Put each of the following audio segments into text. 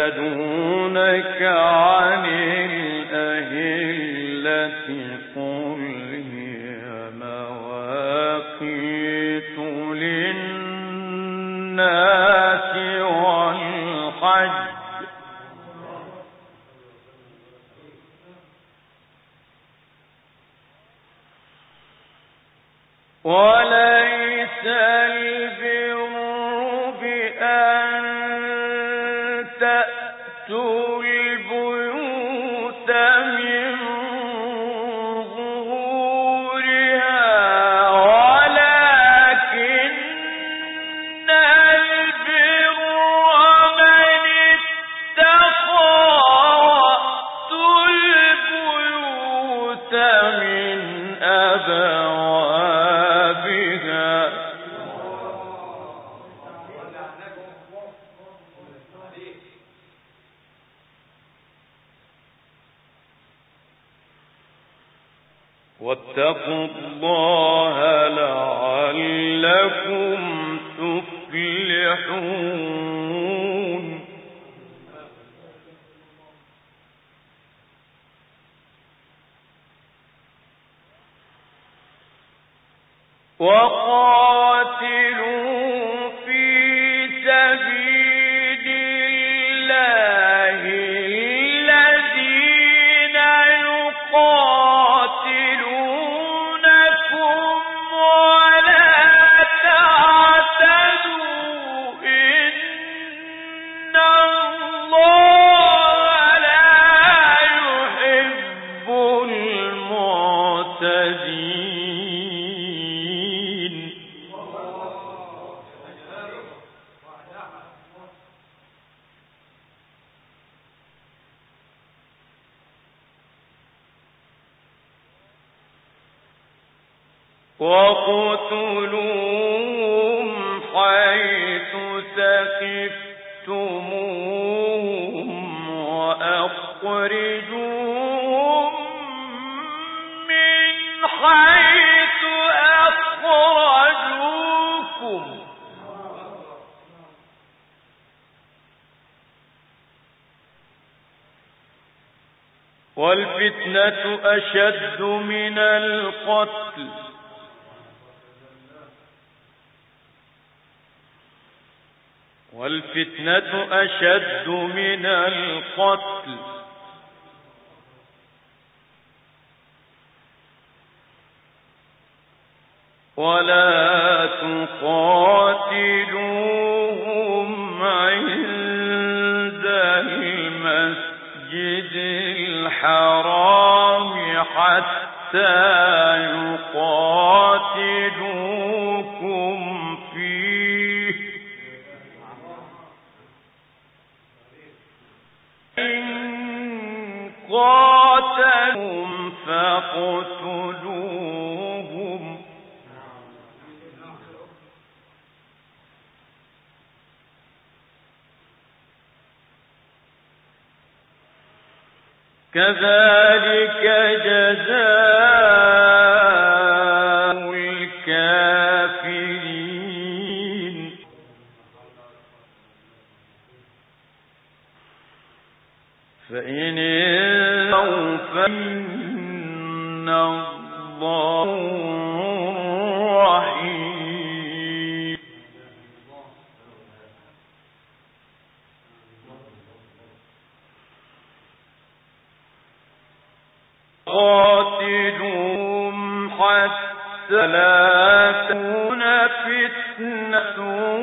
يسألونك عن الأهلة قل هي مواقيت للناس والحج وليس البر بأن تأتوا البيوت من ظهورها ولكن البر من اتقى وأتوا البيوت من أبوابها واتقوا الله لعلكم تفلحون وقاتلوا في سبيل الله الذين يقاتلونكم ولا تعتدوا إن الله لا يحب المعتدين وَاقْتُلُوهُمْ حَيْثُ ثَقِفْتُمُوهُمْ وَأَخْرِجُوهُمْ مِنْ حَيْثُ أَخْرَجُوكُمْ وَالْفِتْنَةُ أَشَدُّ مِنَ الْقَتْلِ والفتنة أشد من القتل ولا تقاتلوهم عند المسجد الحرام حتى يقاتلوكم فيه إن قاتلوهم فاقتلوهم كذلك جزاء الكافرين فإن انتهوا فإن الله رحيم قاتلوهم حتى لا تكون فتنة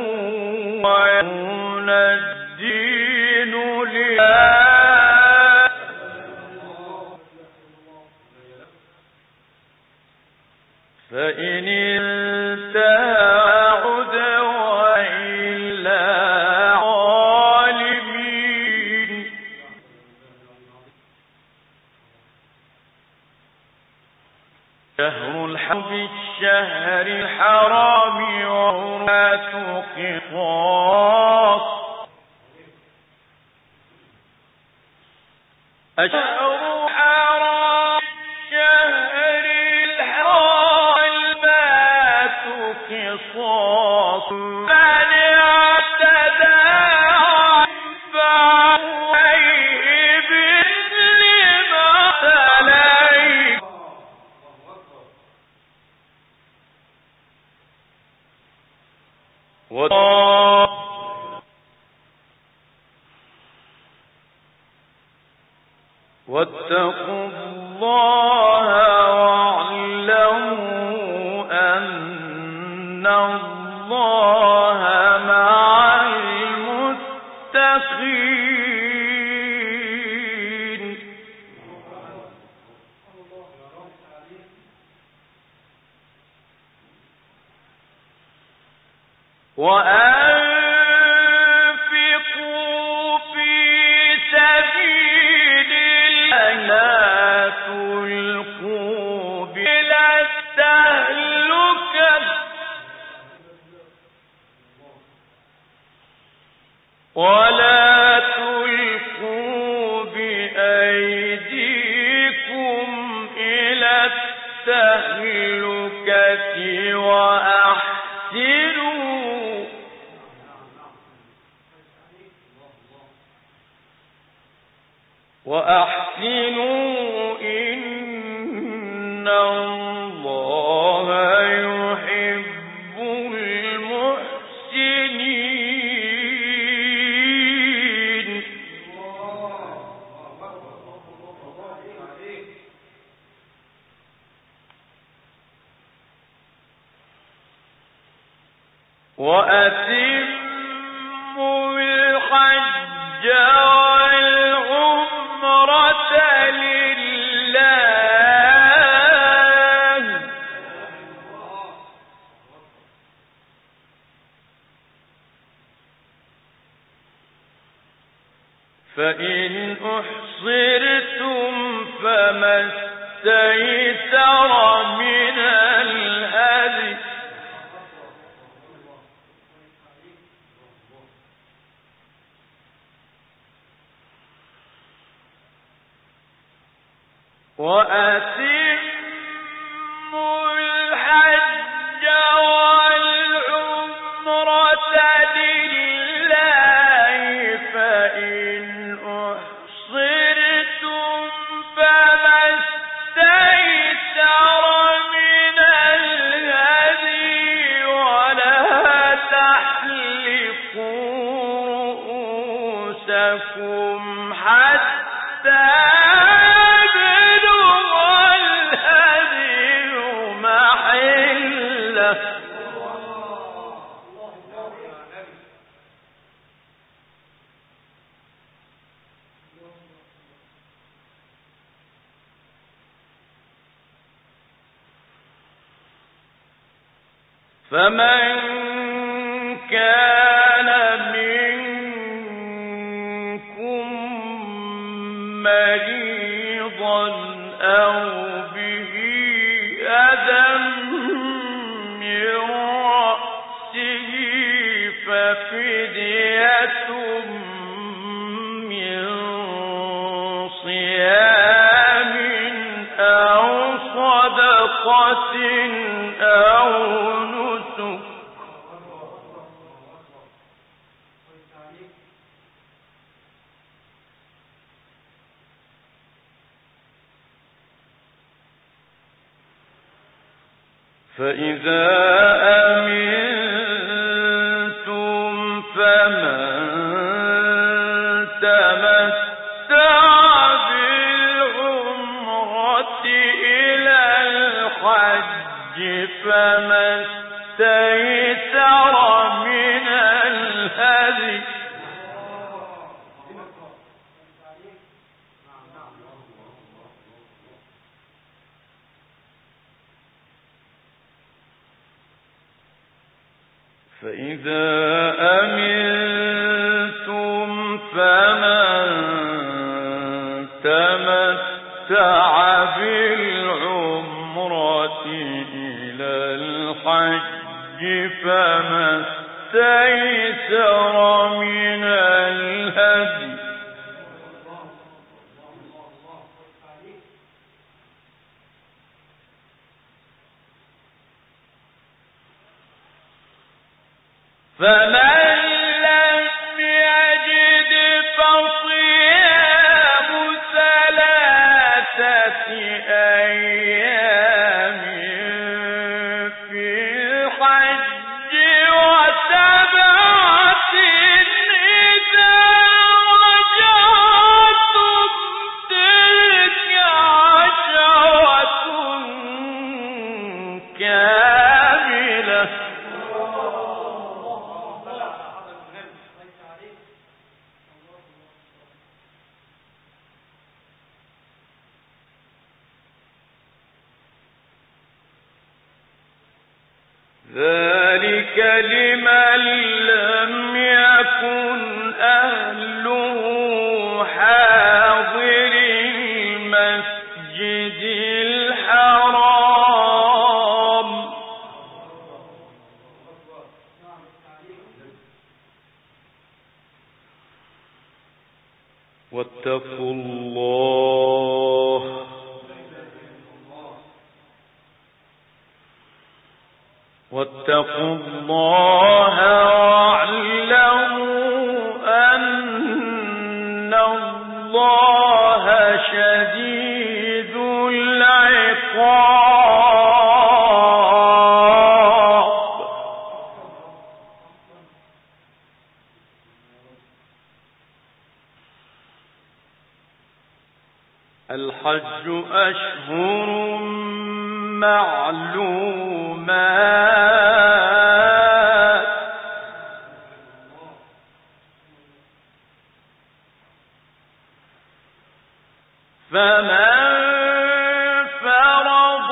ويكون الدين لله فإن انتهى عدوا إلا ظالمين شهر الحرب الشهر الحرام وحرمات قصاص الشهر الحرام الشهر الحرام حرمات قصاص من اعتدى فعليه واتقوا الله واعلموا أن الله مع المتقين. وأنفقوا في سبيل الله لا تلقوا إلى التهلكة ولا تلقوا بأيديكم إلى التهلكة وأحسنوا إن الله يحب المحسنين. وأتموا الحج والعمرة لله فإن أحصرتم فما استيسر من الهدي وأتموا الحج والعمرة لله فإن أحصرتم فما استيسر من الهدي ولا تحلقوا رؤوسكم حتى فمن كان منكم مريضا أو به أذى من رأسه ففدية من صيام أو صدقة أو نسك فإذا أمنتم فمن تمتع بالعمرة إلى الحج فما استيسر من الهدي فإذا أمنتم فمن تمتع بالعمرة إلى الحج فما استيسر من الهدي فمن لم يجد فصيام ذلك لمن لم يكن أهله حاضر المسجد الحرام واتقوا الله واعلموا أن الله شديد العقاب. الحج أشهر معلومات فمن فرض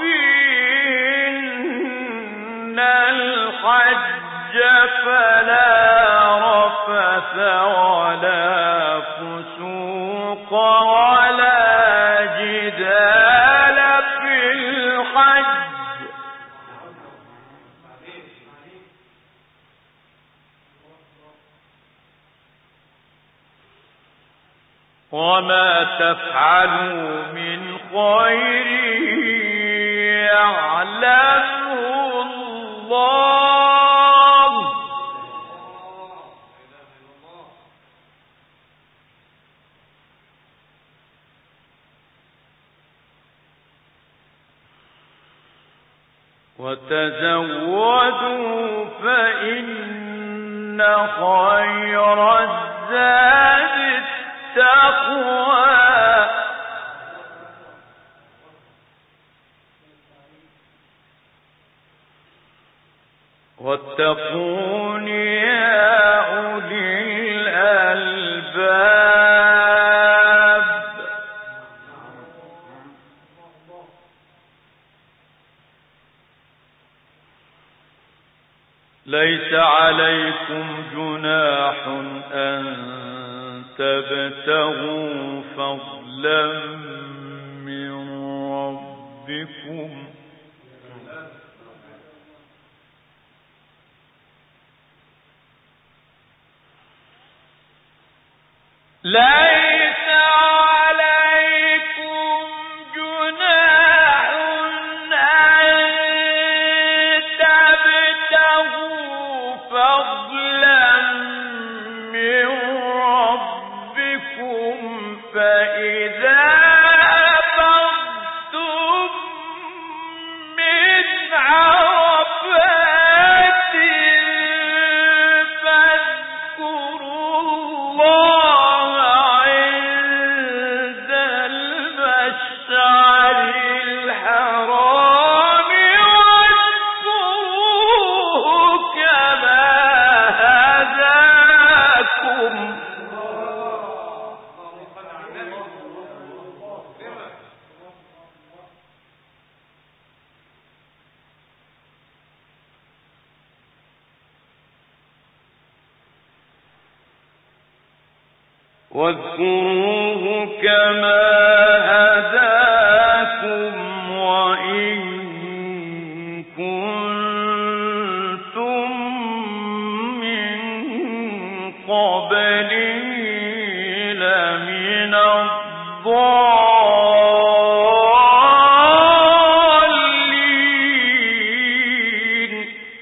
فيهن الحج فلا رفث ولا فسوق ولا جدال في الحج وما تفعلوا من خير يعلمه الله وتزودوا فإن خير الزاد التقوى واتقون يا أولي الألباب. ليس عليكم جناح أن تبتغوا فضلا من ربكم ليس عليكم جناح أن تبتغوا فضلا من ربكم فإذا أفضتم من عرفات فاذكروا الله عند المشعر الحرام واذكروه كما هداكم وإن كنتم من قبله لمن الضالين.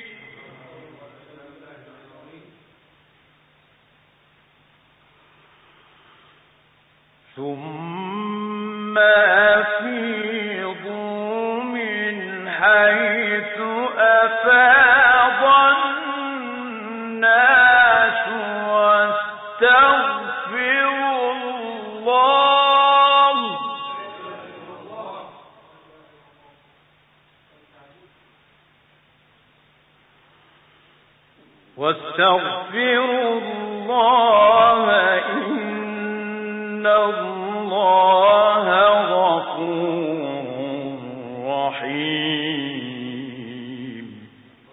ثم أفيضوا من حيث أفاض الناس واستغفروا الله إن الله غفور رحيم.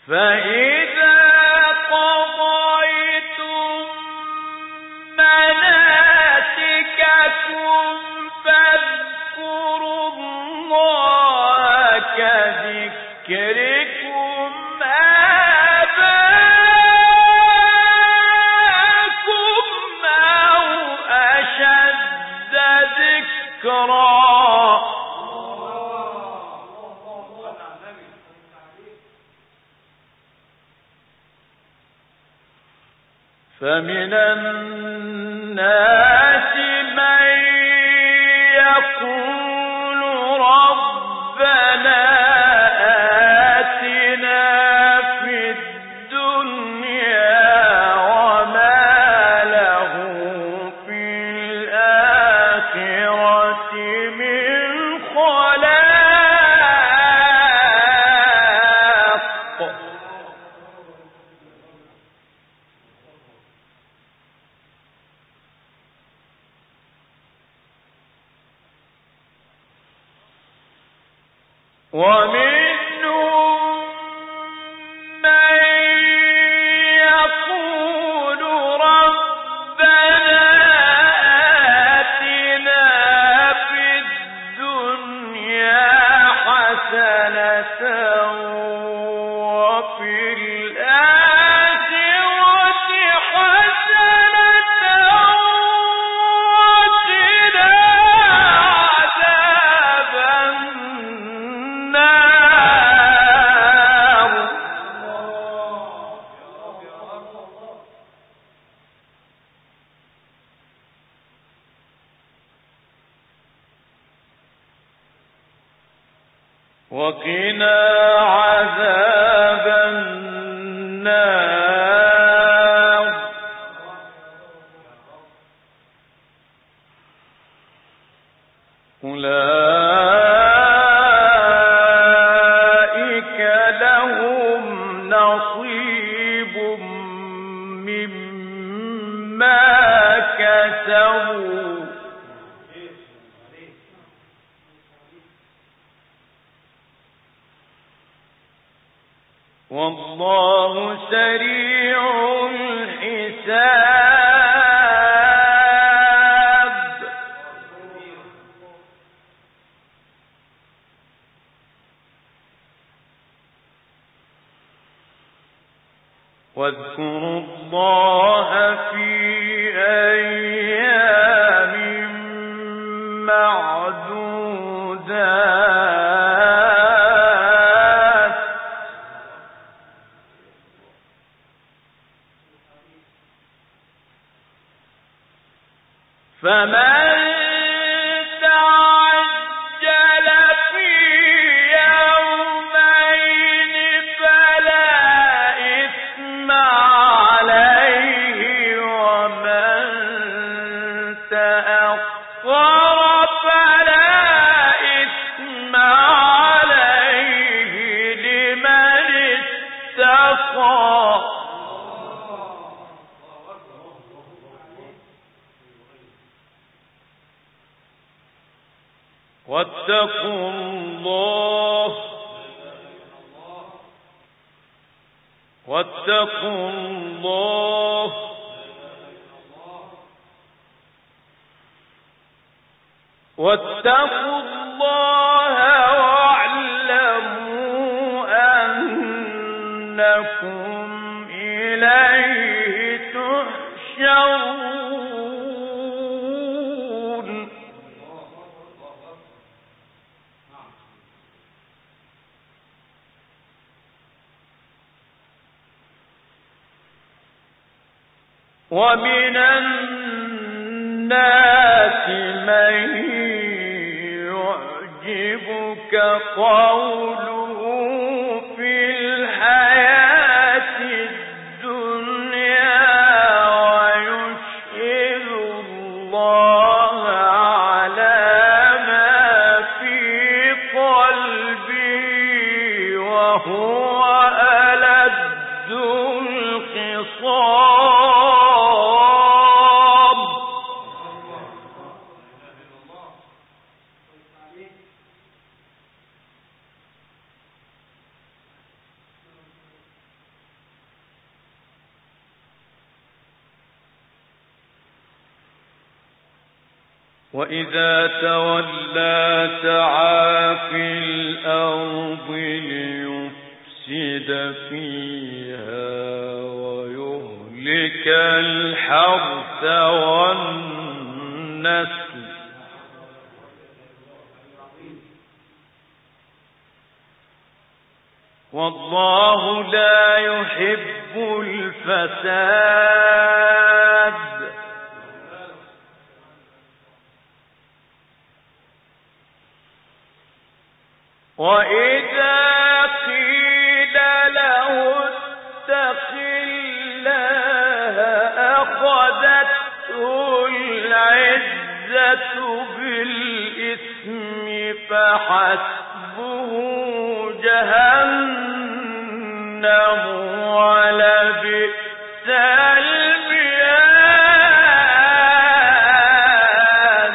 فإذا قضيتم مناسككم فاذكروا الله كذكركم آباءكم أو أشد ذكرا. فمن الناس من يقول ربنا آتنا في الدنيا وما له في الآخرة من خلاق. ومنهم من يقول ربنا آتنا في الدنيا حسنة وفي الآخرة حسنة وقنا عذاب النار. وقنا عذاب النار. أولئك لهم نصيب مما كسبوا والله سريع الحساب. واذكروا الله في أيام معدودات. فمن تعجل في يومين فلا إثم عليه ومن تأخر فلا إثم عليه لمن اتقى. واتقوا الله واتقوا الله واتقوا الله واعلموا أنكم إليه تحشرون. ومن الناس من يعجبك قوله في الحياة الدنيا ويشهد الله على ما في قلبه وهو ألد الخصام. وإذا تولى سعى في الأرض ليفسد فيها ويهلك الحرث والنسل والله لا يحب الفساد وإذا قيل له اتق الله أخذته العزة بالإثم فحسبه جهنم ولبئس المهاد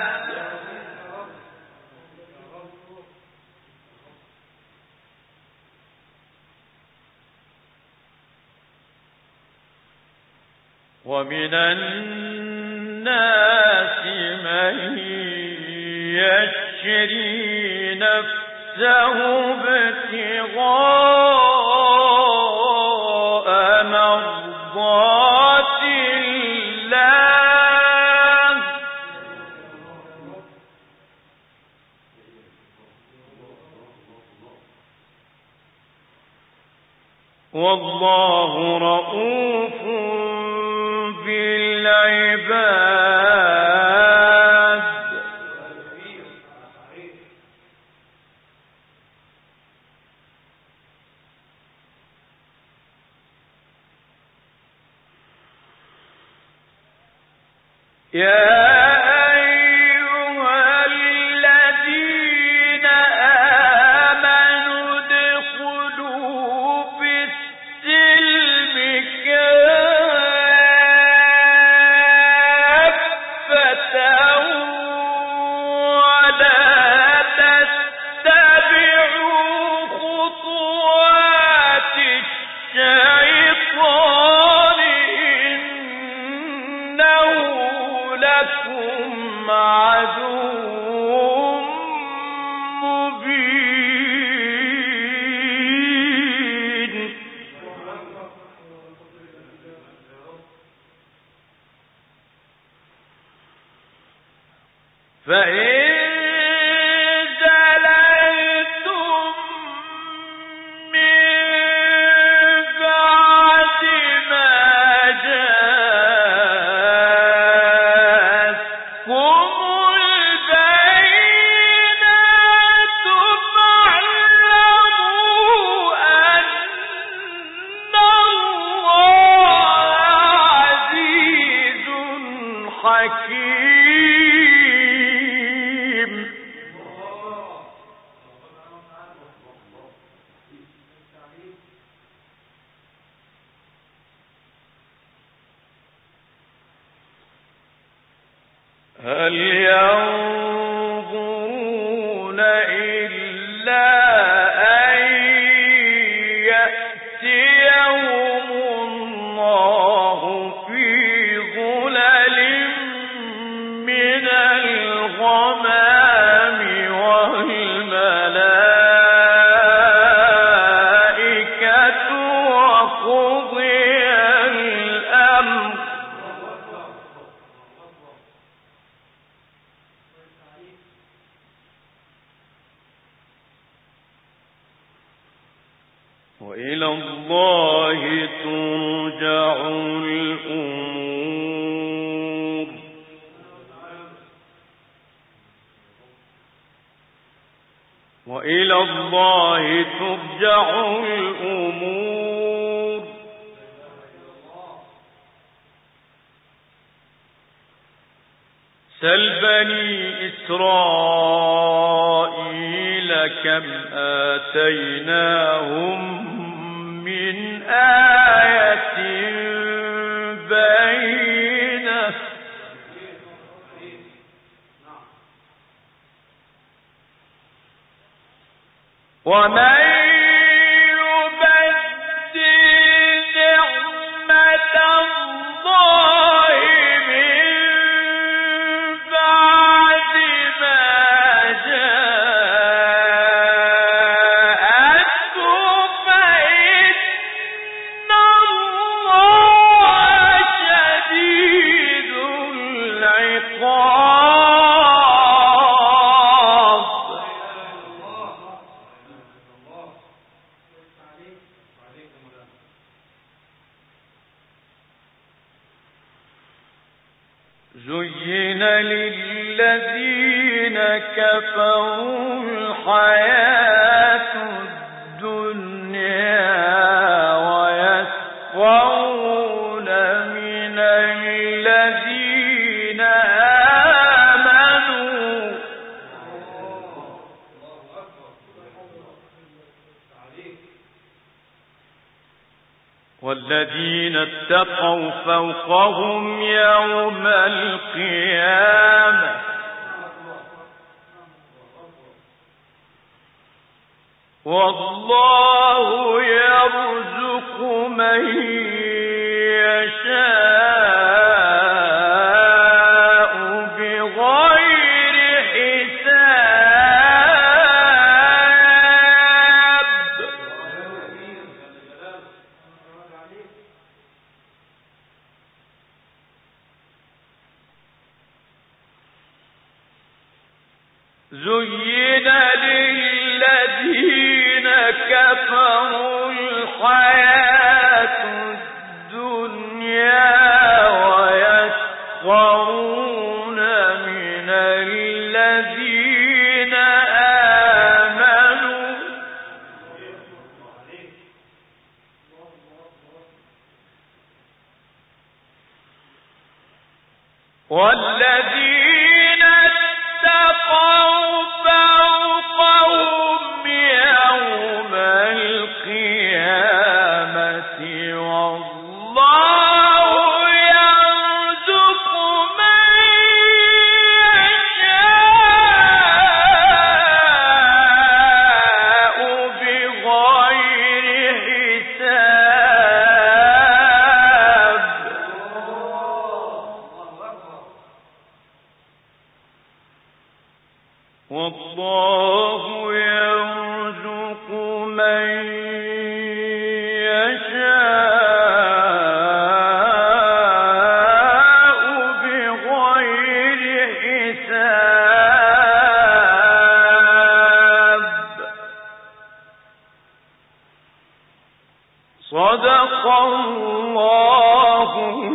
ومن الناس من يشري نفسه ابتغاء مرضات الله والله رؤوف بالعباد يا أيها الذين آمنوا ادخلوا في السلم كافة ولا تتبعوا خطوات الشيطان إنه لكم عدو مبين فإن زللتم من بعد ما جاءتكم البينات فاعلموا أن الله عزيز حكيم هل ينظرون إلا أن يأتيهم الله في ظلل من الغمام والملائكة وقضي الأمر وإلى الله ترجع الأمور وإلى الله ترجع الأمور سل بني إسرائيل كم آتيناهم من آية بينة ومن يبدل نعمة الله من بعد زين للذين كفروا الحياة الدنيا ويسخرون من الذين آمنوا والذين اتقوا فوقهم يوم القيامة والله يرزق من يشاء بغير حساب زين للذين كفروا الحياة الدنيا ويسخرون من الذين آمنوا والذين اتقوا فوقهم يوم القيامة والله يرزق من يشاء بغير حساب والله يرزق من يشاء بغير حساب صدق الله